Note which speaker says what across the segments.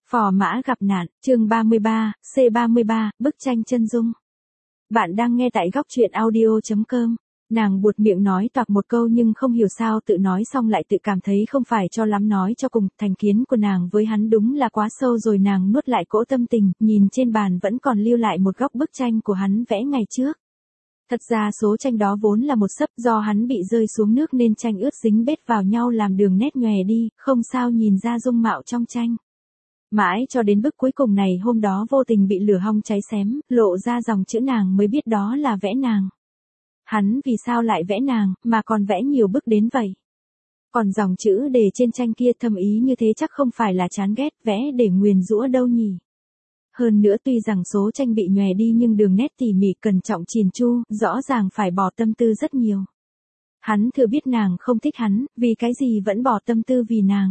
Speaker 1: Phò mã gặp nạn, chương 33, C33, bức tranh chân dung. Bạn đang nghe tại góc truyện audio.com. Nàng buột miệng nói toạc một câu nhưng không hiểu sao tự nói xong lại tự cảm thấy không phải cho lắm nói cho cùng. Thành kiến của nàng với hắn đúng là quá sâu rồi, nàng nuốt lại cỗ tâm tình, nhìn trên bàn vẫn còn lưu lại một góc bức tranh của hắn vẽ ngày trước. Thật ra số tranh đó vốn là một sấp, do hắn bị rơi xuống nước nên tranh ướt dính bết vào nhau làm đường nét nhòe đi, không sao nhìn ra dung mạo trong tranh. Mãi cho đến bức cuối cùng này hôm đó vô tình bị lửa hong cháy xém, lộ ra dòng chữ nàng mới biết đó là vẽ nàng. Hắn vì sao lại vẽ nàng, mà còn vẽ nhiều bức đến vậy? Còn dòng chữ đề trên tranh kia thâm ý như thế chắc không phải là chán ghét vẽ để nguyền rủa đâu nhỉ? Hơn nữa tuy rằng số tranh bị nhòe đi nhưng đường nét tỉ mỉ cẩn trọng chỉn chu, rõ ràng phải bỏ tâm tư rất nhiều. Hắn thừa biết nàng không thích hắn, vì cái gì vẫn bỏ tâm tư vì nàng.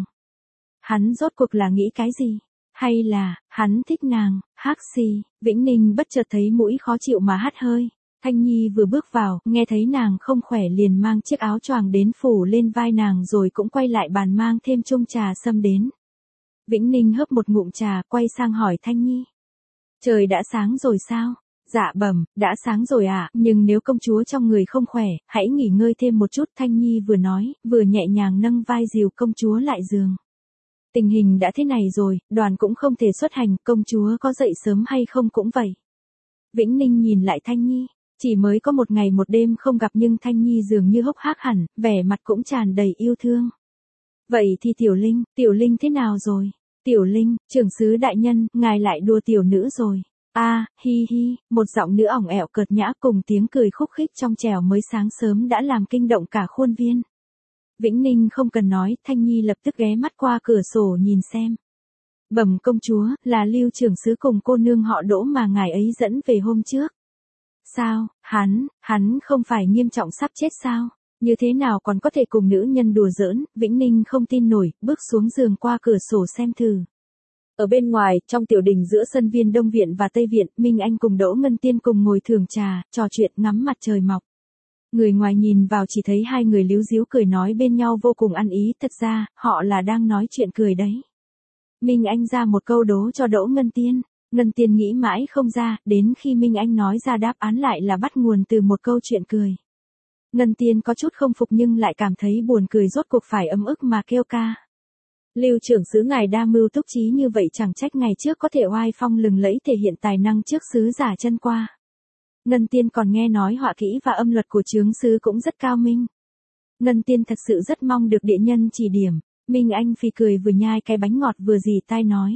Speaker 1: Hắn rốt cuộc là nghĩ cái gì? Hay là, hắn thích nàng, hắc xì, Vĩnh Ninh bất chợt thấy mũi khó chịu mà hắt hơi. Thanh Nhi vừa bước vào, nghe thấy nàng không khỏe liền mang chiếc áo choàng đến phủ lên vai nàng rồi cũng quay lại bàn mang thêm chung trà sâm đến. Vĩnh Ninh hớp một ngụm trà, quay sang hỏi Thanh Nhi. Trời đã sáng rồi sao? Dạ bẩm, đã sáng rồi ạ, nhưng nếu công chúa trong người không khỏe, hãy nghỉ ngơi thêm một chút. Thanh Nhi vừa nói, vừa nhẹ nhàng nâng vai dìu công chúa lại giường. Tình hình đã thế này rồi, đoàn cũng không thể xuất hành, công chúa có dậy sớm hay không cũng vậy. Vĩnh Ninh nhìn lại Thanh Nhi, chỉ mới có một ngày một đêm không gặp nhưng Thanh Nhi dường như hốc hác hẳn, vẻ mặt cũng tràn đầy yêu thương. Vậy thì Tiểu Linh thế nào rồi? Tiểu Linh, trưởng sứ đại nhân, ngài lại đùa tiểu nữ rồi. Hi hi, một giọng nữ ỏng ẻo cợt nhã cùng tiếng cười khúc khích trong trẻo mới sáng sớm đã làm kinh động cả khuôn viên. Vĩnh Ninh không cần nói, Thanh Nhi lập tức ghé mắt qua cửa sổ nhìn xem. Bẩm công chúa, là Lưu trưởng sứ cùng cô nương họ Đỗ mà ngài ấy dẫn về hôm trước. Sao, hắn không phải nghiêm trọng sắp chết sao? Như thế nào còn có thể cùng nữ nhân đùa giỡn? Vĩnh Ninh không tin nổi, bước xuống giường qua cửa sổ xem thử. Ở bên ngoài, trong tiểu đình giữa sân viên Đông Viện và Tây Viện, Minh Anh cùng Đỗ Ngân Tiên cùng ngồi thưởng trà, trò chuyện ngắm mặt trời mọc. Người ngoài nhìn vào chỉ thấy hai người líu díu cười nói bên nhau vô cùng ăn ý, thật ra, họ là đang nói chuyện cười đấy. Minh Anh ra một câu đố cho Đỗ Ngân Tiên. Ngân Tiên nghĩ mãi không ra, đến khi Minh Anh nói ra đáp án lại là bắt nguồn từ một câu chuyện cười. Ngân Tiên có chút không phục nhưng lại cảm thấy buồn cười, rốt cuộc phải ấm ức mà kêu ca. Lưu trưởng sứ ngài đa mưu túc trí như vậy chẳng trách ngày trước có thể oai phong lừng lẫy thể hiện tài năng trước sứ giả chân qua. Ngân Tiên còn nghe nói họa kỹ và âm luật của chướng sứ cũng rất cao minh. Ngân Tiên thật sự rất mong được địa nhân chỉ điểm. Minh Anh phì cười vừa nhai cái bánh ngọt vừa rì tai nói.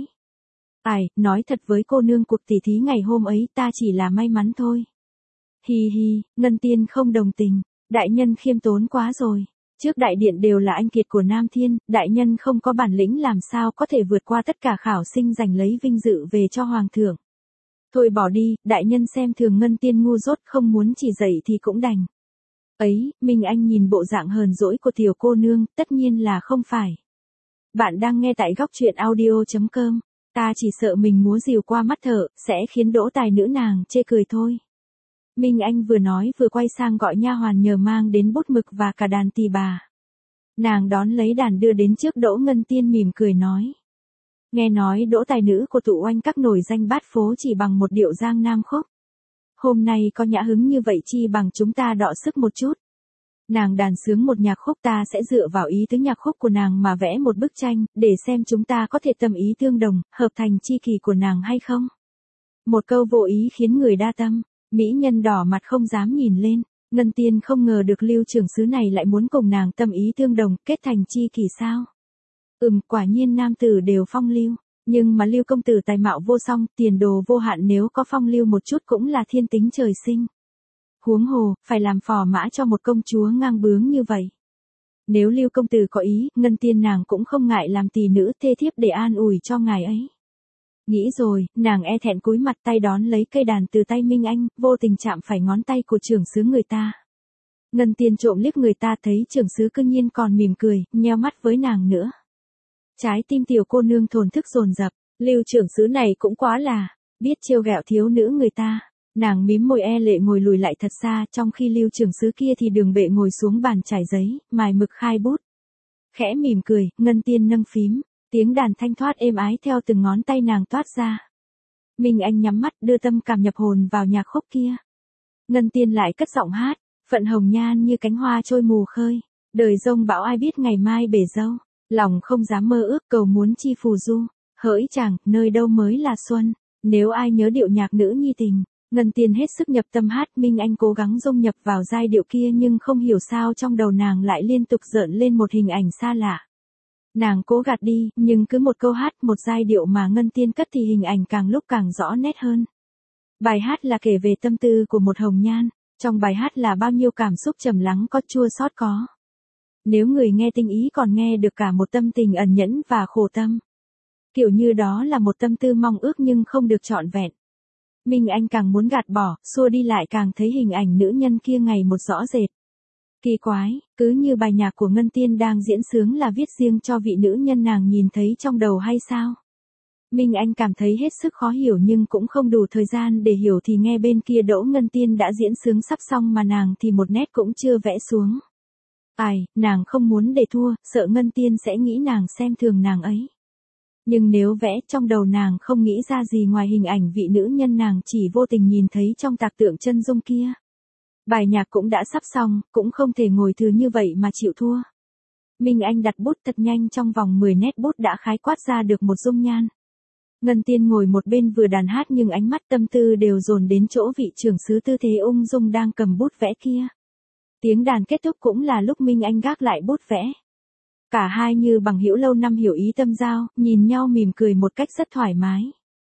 Speaker 1: Nói thật với cô nương, cuộc tỉ thí ngày hôm ấy ta chỉ là may mắn thôi. Hi hi, Ngân Tiên không đồng tình. Đại nhân khiêm tốn quá rồi. Trước đại điện đều là anh kiệt của Nam Thiên, đại nhân không có bản lĩnh làm sao có thể vượt qua tất cả khảo sinh giành lấy vinh dự về cho hoàng thượng. Thôi bỏ đi, đại nhân xem thường Ngân Tiên ngu dốt, không muốn chỉ dạy thì cũng đành. Ấy, Minh Anh nhìn bộ dạng hờn dỗi của tiểu cô nương, tất nhiên là không phải. Bạn đang nghe tại góc truyện audio.com. Ta chỉ sợ mình múa rìu qua mắt thợ, sẽ khiến Đỗ tài nữ nàng chê cười thôi. Minh Anh vừa nói vừa quay sang gọi nha hoàn nhờ mang đến bút mực và cả đàn tỳ bà. Nàng đón lấy đàn đưa đến trước Đỗ Ngân Tiên mỉm cười nói. Nghe nói Đỗ tài nữ của tụ oanh các nổi danh bát phố chỉ bằng một điệu Giang Nam khúc. Hôm nay có nhã hứng như vậy chi bằng chúng ta đọ sức một chút. Nàng đàn sướng một nhạc khúc, ta sẽ dựa vào ý tứ nhạc khúc của nàng mà vẽ một bức tranh, để xem chúng ta có thể tâm ý tương đồng, hợp thành chi kỷ của nàng hay không. Một câu vô ý khiến người đa tâm, mỹ nhân đỏ mặt không dám nhìn lên. Ngân Tiên không ngờ được Lưu trưởng sứ này lại muốn cùng nàng tâm ý tương đồng, kết thành chi kỷ sao. Quả nhiên nam tử đều phong lưu, nhưng mà Lưu công tử tài mạo vô song, tiền đồ vô hạn, nếu có phong lưu một chút cũng là thiên tính trời sinh. Huống hồ, phải làm phò mã cho một công chúa ngang bướng như vậy. Nếu Lưu công tử có ý, Ngân Tiên nàng cũng không ngại làm tỳ nữ thê thiếp để an ủi cho ngài ấy. Nghĩ rồi, nàng e thẹn cúi mặt tay đón lấy cây đàn từ tay Minh Anh, vô tình chạm phải ngón tay của trưởng sứ người ta. Ngân Tiên trộm liếc người ta thấy trưởng sứ cư nhiên còn mỉm cười, nheo mắt với nàng nữa. Trái tim tiểu cô nương thổn thức dồn dập, Lưu trưởng sứ này cũng quá là, biết trêu ghẹo thiếu nữ người ta. Nàng mím môi e lệ ngồi lùi lại thật xa, trong khi Lưu trưởng sứ kia thì đường bệ ngồi xuống bàn trải giấy, mài mực khai bút. Khẽ mỉm cười, Ngân Tiên nâng phím, Tiếng đàn thanh thoát êm ái theo từng ngón tay nàng toát ra. Minh Anh nhắm mắt đưa tâm cảm nhập hồn vào nhạc khúc kia. Ngân Tiên lại cất giọng hát, phận hồng nhan như cánh hoa trôi mù khơi, đời giông bão ai biết ngày mai bể dâu, lòng không dám mơ ước cầu muốn chi phù du, hỡi chàng, nơi đâu mới là xuân, nếu ai nhớ điệu nhạc nữ nhi tình. Ngân Tiên hết sức nhập tâm hát, Minh Anh cố gắng dung nhập vào giai điệu kia nhưng không hiểu sao trong đầu nàng lại liên tục gợn lên một hình ảnh xa lạ. Nàng cố gạt đi, nhưng cứ một câu hát, một giai điệu mà Ngân Tiên cất thì hình ảnh càng lúc càng rõ nét hơn. Bài hát là kể về tâm tư của một hồng nhan, trong bài hát là bao nhiêu cảm xúc trầm lắng có chua xót có. Nếu người nghe tinh ý còn nghe được cả một tâm tình ẩn nhẫn và khổ tâm. Kiểu như đó là một tâm tư mong ước nhưng không được trọn vẹn. Minh Anh càng muốn gạt bỏ, xua đi lại càng thấy hình ảnh nữ nhân kia ngày một rõ rệt. Kỳ quái, cứ như bài nhạc của Ngân Tiên đang diễn sướng là viết riêng cho vị nữ nhân nàng nhìn thấy trong đầu hay sao? Minh Anh cảm thấy hết sức khó hiểu nhưng cũng không đủ thời gian để hiểu thì nghe bên kia Đỗ Ngân Tiên đã diễn sướng sắp xong mà nàng thì một nét cũng chưa vẽ xuống. Ai, nàng không muốn để thua, sợ Ngân Tiên sẽ nghĩ nàng xem thường nàng ấy. Nhưng nếu vẽ trong đầu nàng không nghĩ ra gì ngoài hình ảnh vị nữ nhân nàng chỉ vô tình nhìn thấy trong tạc tượng chân dung kia. Bài nhạc cũng đã sắp xong, cũng không thể ngồi thừa như vậy mà chịu thua. Minh Anh đặt bút thật nhanh, trong vòng 10 nét bút đã khái quát ra được một dung nhan. Ngân Tiên ngồi một bên vừa đàn hát nhưng ánh mắt tâm tư đều dồn đến chỗ vị trưởng xứ tư thế ung dung đang cầm bút vẽ kia. Tiếng đàn kết thúc cũng là lúc Minh Anh gác lại bút vẽ. Cả hai như bằng hữu lâu năm hiểu ý tâm giao, nhìn nhau mỉm cười một cách rất thoải mái.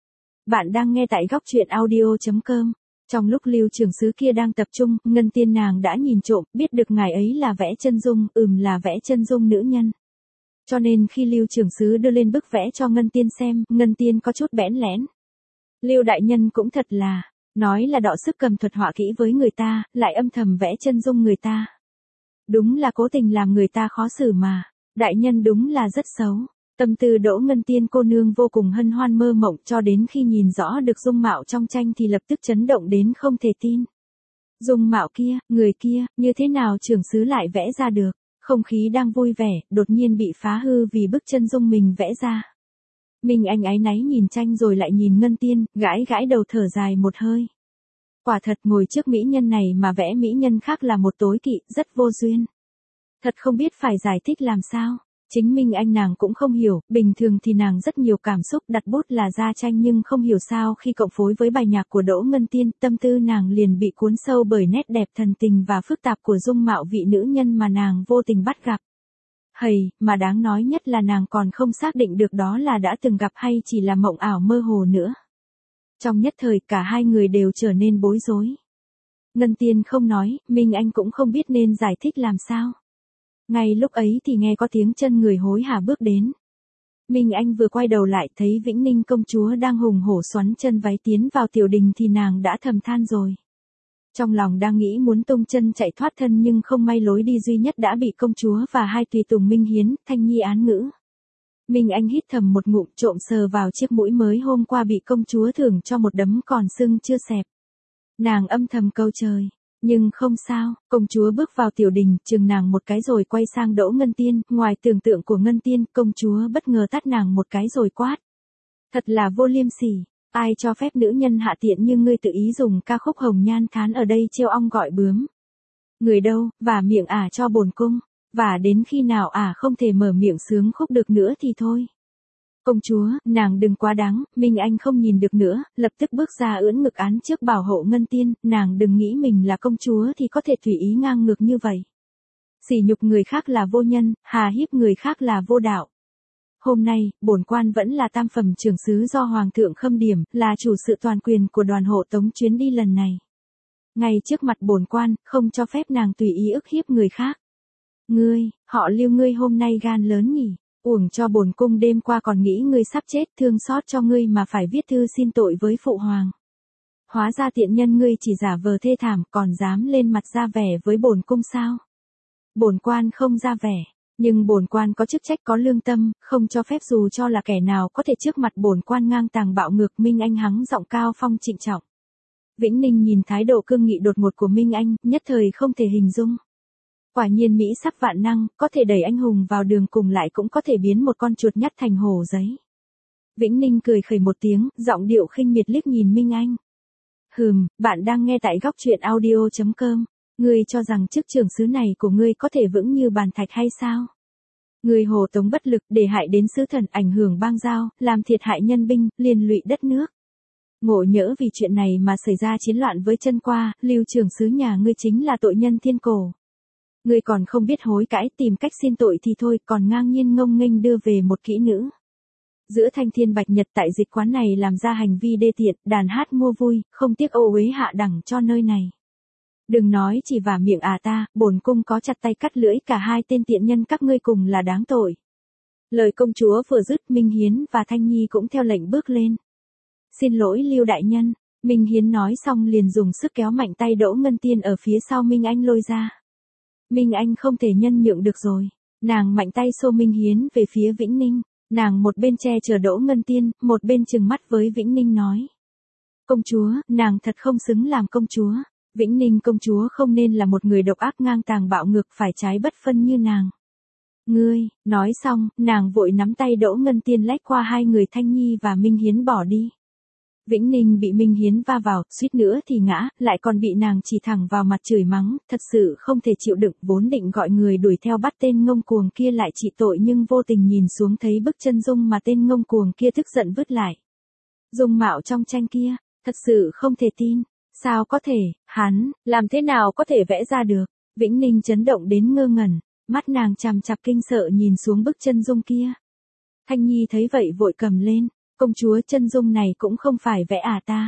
Speaker 1: Bạn đang nghe tại góc truyện audio.com. Trong lúc Lưu trưởng xứ kia đang tập trung, Ngân Tiên nàng đã nhìn trộm, biết được ngài ấy là vẽ chân dung, là vẽ chân dung nữ nhân. Cho nên khi Lưu trưởng xứ đưa lên bức vẽ cho Ngân Tiên xem, Ngân Tiên có chút bẽn lẽn. Lưu đại nhân cũng thật là, nói là đọ sức cầm thuật họa kỹ với người ta, lại âm thầm vẽ chân dung người ta. Đúng là cố tình làm người ta khó xử mà, đại nhân đúng là rất xấu. Tâm tư Đỗ Ngân Tiên cô nương vô cùng hân hoan mơ mộng cho đến khi nhìn rõ được dung mạo trong tranh thì lập tức chấn động đến không thể tin. Dung mạo kia, người kia, như thế nào trưởng xứ lại vẽ ra được? Không khí đang vui vẻ, đột nhiên bị phá hư vì bức chân dung mình vẽ ra. Minh Anh áy náy nhìn tranh rồi lại nhìn Ngân Tiên, gãi gãi đầu thở dài một hơi. Quả thật ngồi trước mỹ nhân này mà vẽ mỹ nhân khác là một tối kỵ, rất vô duyên. Thật không biết phải giải thích làm sao. Chính Minh Anh nàng cũng không hiểu, bình thường thì nàng rất nhiều cảm xúc đặt bút là ra tranh nhưng không hiểu sao khi cộng phối với bài nhạc của Đỗ Ngân Tiên, tâm tư nàng liền bị cuốn sâu bởi nét đẹp thần tình và phức tạp của dung mạo vị nữ nhân mà nàng vô tình bắt gặp. Hầy, mà đáng nói nhất là nàng còn không xác định được đó là đã từng gặp hay chỉ là mộng ảo mơ hồ nữa. Trong nhất thời cả hai người đều trở nên bối rối. Ngân Tiên không nói, Minh Anh cũng không biết nên giải thích làm sao. Ngay lúc ấy thì nghe có tiếng chân người hối hả bước đến. Minh Anh vừa quay đầu lại thấy Vĩnh Ninh công chúa đang hùng hổ xoắn chân váy tiến vào tiểu đình thì nàng đã thầm than rồi. Trong lòng đang nghĩ muốn tung chân chạy thoát thân nhưng không may lối đi duy nhất đã bị công chúa và hai tùy tùng Minh Hiến, Thanh Nhi án ngữ. Minh Anh hít thầm một ngụm trộm sờ vào chiếc mũi mới hôm qua bị công chúa thưởng cho một đấm còn sưng chưa xẹp. Nàng âm thầm câu trời. Nhưng không sao, công chúa bước vào tiểu đình, chừng nàng một cái rồi quay sang Đỗ Ngân Tiên, ngoài tưởng tượng của Ngân Tiên, công chúa bất ngờ tát nàng một cái rồi quát. Thật là vô liêm sỉ, ai cho phép nữ nhân hạ tiện như ngươi tự ý dùng ca khúc hồng nhan thán ở đây trêu ong gọi bướm. Người đâu, và miệng cho bổn cung, và đến khi nào không thể mở miệng sướng khúc được nữa thì thôi. Công chúa, nàng đừng quá đáng, Minh Anh không nhìn được nữa, lập tức bước ra ưỡn ngực án trước bảo hộ Ngân Tiên, nàng đừng nghĩ mình là công chúa thì có thể tùy ý ngang ngược như vậy. Sỉ nhục người khác là vô nhân, hà hiếp người khác là vô đạo. Hôm nay, bổn quan vẫn là tam phẩm trưởng xứ do Hoàng thượng khâm điểm, là chủ sự toàn quyền của đoàn hộ tống chuyến đi lần này. Ngay trước mặt bổn quan, không cho phép nàng tùy ý ức hiếp người khác. Ngươi, họ Lưu ngươi hôm nay gan lớn nhỉ? Uổng cho bổn cung đêm qua còn nghĩ ngươi sắp chết, thương xót cho ngươi mà phải viết thư xin tội với phụ hoàng. Hóa ra tiện nhân ngươi chỉ giả vờ thê thảm, còn dám lên mặt ra vẻ với bổn cung sao? Bổn quan không ra vẻ, nhưng bổn quan có chức trách có lương tâm, không cho phép dù cho là kẻ nào có thể trước mặt bổn quan ngang tàng bạo ngược. Minh Anh hắng giọng cao phong trịnh trọng. Vĩnh Ninh nhìn thái độ cương nghị đột ngột của Minh Anh, nhất thời không thể hình dung. Quả nhiên Mỹ sắc vạn năng, có thể đẩy anh hùng vào đường cùng lại cũng có thể biến một con chuột nhắt thành hổ giấy. Vĩnh Ninh cười khẩy một tiếng, giọng điệu khinh miệt liếc nhìn Minh Anh. Bạn đang nghe tại góc truyện audio.com. Ngươi cho rằng chức trưởng xứ này của ngươi có thể vững như bàn thạch hay sao? Ngươi hồ tống bất lực để hại đến sứ thần, ảnh hưởng bang giao, làm thiệt hại nhân binh, liên lụy đất nước. Ngộ nhỡ vì chuyện này mà xảy ra chiến loạn với Chân Qua, Lưu trưởng xứ nhà ngươi chính là tội nhân thiên cổ. Ngươi còn không biết hối cải tìm cách xin tội thì thôi, còn ngang nhiên ngông nghênh đưa về một kỹ nữ. Giữa thanh thiên bạch nhật tại dịch quán này làm ra hành vi đê tiện, đàn hát mua vui, không tiếc ô uế hạ đẳng cho nơi này. Đừng nói chỉ vả miệng ta, bổn cung có chặt tay cắt lưỡi cả hai tên tiện nhân các ngươi cùng là đáng tội. Lời công chúa vừa dứt, Minh Hiến và Thanh Nhi cũng theo lệnh bước lên. Xin lỗi Lưu đại nhân, Minh Hiến nói xong liền dùng sức kéo mạnh tay Đỗ Ngân Tiên ở phía sau Minh Anh lôi ra. Minh Anh không thể nhân nhượng được rồi, nàng mạnh tay xô Minh Hiến về phía Vĩnh Ninh. Nàng một bên che chở Đỗ Ngân Tiên, một bên trừng mắt với Vĩnh Ninh nói. Công chúa, nàng thật không xứng làm công chúa. Vĩnh Ninh công chúa không nên là một người độc ác ngang tàng bạo ngược phải trái bất phân như nàng. Ngươi, nói xong, nàng vội nắm tay Đỗ Ngân Tiên lách qua hai người Thanh Nhi và Minh Hiến bỏ đi. Vĩnh Ninh bị Minh Hiến va vào, suýt nữa thì ngã, lại còn bị nàng chỉ thẳng vào mặt chửi mắng, thật sự không thể chịu đựng, vốn định gọi người đuổi theo bắt tên ngông cuồng kia lại trị tội nhưng vô tình nhìn xuống thấy bức chân dung mà tên ngông cuồng kia tức giận vứt lại. Dung mạo trong tranh kia, thật sự không thể tin, sao có thể, hắn, làm thế nào có thể vẽ ra được, Vĩnh Ninh chấn động đến ngơ ngẩn, mắt nàng chằm chằm kinh sợ nhìn xuống bức chân dung kia. Thanh Nhi thấy vậy vội cầm lên. Công chúa chân dung này cũng không phải vẽ ta.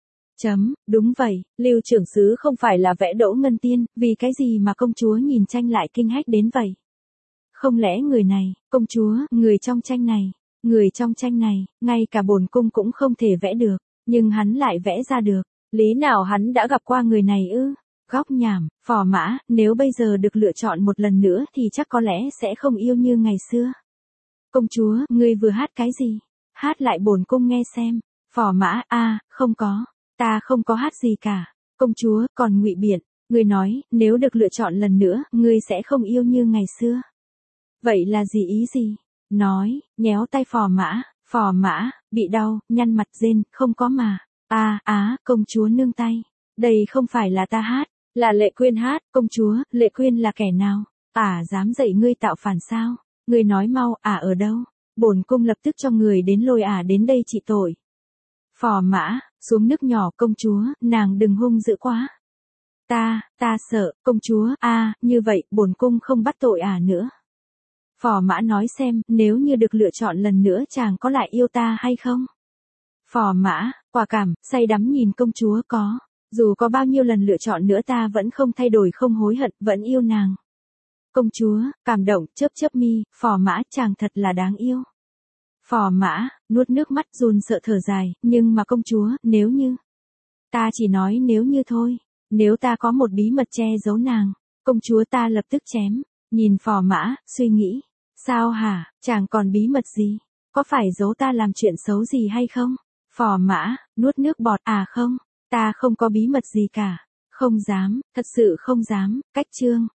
Speaker 1: Đúng vậy, Lưu trưởng xứ không phải là vẽ Đỗ Ngân Tiên, vì cái gì mà công chúa nhìn tranh lại kinh hách đến vậy? Không lẽ người này, công chúa, người trong tranh này, ngay cả bổn cung cũng không thể vẽ được, nhưng hắn lại vẽ ra được, lý nào hắn đã gặp qua người này ư? Góc nhảm, phò mã, nếu bây giờ được lựa chọn một lần nữa thì chắc có lẽ sẽ không yêu như ngày xưa. Công chúa, ngươi vừa hát cái gì? Hát lại bổn cung nghe xem. Phò mã, không có, ta không có hát gì cả. Công chúa, còn ngụy biện, ngươi nói, nếu được lựa chọn lần nữa, ngươi sẽ không yêu như ngày xưa. Vậy là gì ý gì? Nói, nhéo tay phò mã, bị đau, nhăn mặt rên, không có mà. Công chúa nương tay. Đây không phải là ta hát, là Lệ Quyên hát, công chúa, Lệ Quyên là kẻ nào? Dám dạy ngươi tạo phản sao? Ngươi nói mau, ở đâu? Bổn cung lập tức cho người đến lôi đến đây trị tội. Phò mã, xuống nước nhỏ công chúa, nàng đừng hung dữ quá. Ta sợ, công chúa, như vậy, bổn cung không bắt tội nữa. Phò mã nói xem, nếu như được lựa chọn lần nữa chàng có lại yêu ta hay không? Phò mã, quả cảm, say đắm nhìn công chúa có. Dù có bao nhiêu lần lựa chọn nữa ta vẫn không thay đổi không hối hận, vẫn yêu nàng. Công chúa, cảm động, chớp mi, phò mã chàng thật là đáng yêu. Phò mã, nuốt nước mắt run sợ thở dài, nhưng mà công chúa, nếu như. Ta chỉ nói nếu như thôi, nếu ta có một bí mật che giấu nàng, công chúa ta lập tức chém. Nhìn phò mã, suy nghĩ. Sao hả, chàng còn bí mật gì? Có phải giấu ta làm chuyện xấu gì hay không? Phò mã, nuốt nước bọt, không, ta không có bí mật gì cả. Không dám, thật sự không dám, cách chương.